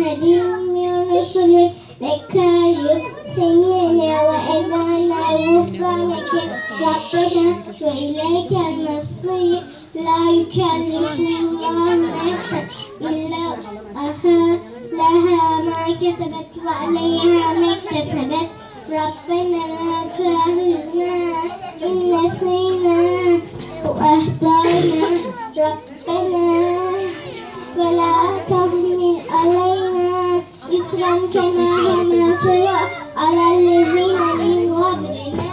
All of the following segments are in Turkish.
هديهم رسل بكايو سمعنا وأذعنا غفرانك ربنا وإليك المصير لا يكلف الله نفسا إلا وسعها لها ما كسبت وعليها ما اكتسبت ربنا لا تؤاخذنا إن نسينا وأخطأنا ربنا ولا تحمل علينا إصرا كما حملته على الذين من قبلنا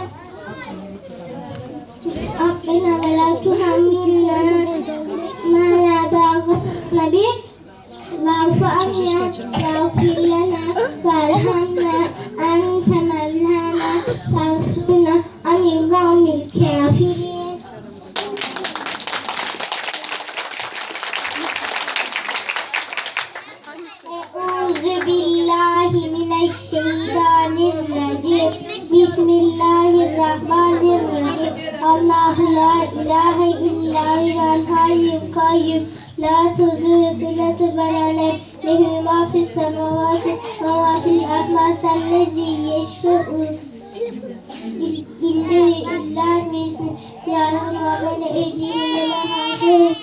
ربنا ولا تحملنا ما لا طاقة به واعف عنا واغفر لنا وارحمنا أنت مولانا فانصرنا عن القوم الكافرين. أعوذ بالله من الشيطان الرجيم بسم الله الرحمن الرحيم الله لا إله إلا هو الحي القيوم لا تأخذه سنة ولا نوم له ما في السماوات وما في الأرض الذي يشفع عنده إلا بإذنه يعلم ما بين أيديهم وما خلفهم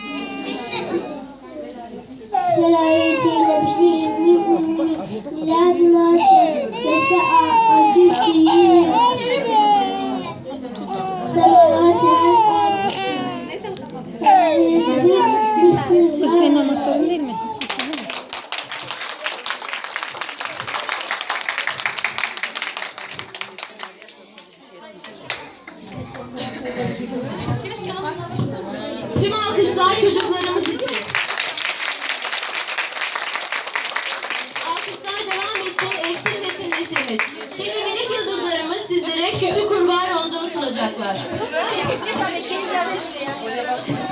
ولا يأتون بشيء من علمه إلا بما شاء وسع كرسيه السماوات والأرض Senin anahtarın değil mi? Tüm alkışlar çocuklarımız için. Alkışlar devam etsin, eksilmesin neşemiz. Şimdi minik yıldızlarımız sizlere küçük kurban rondonu sunacaklar.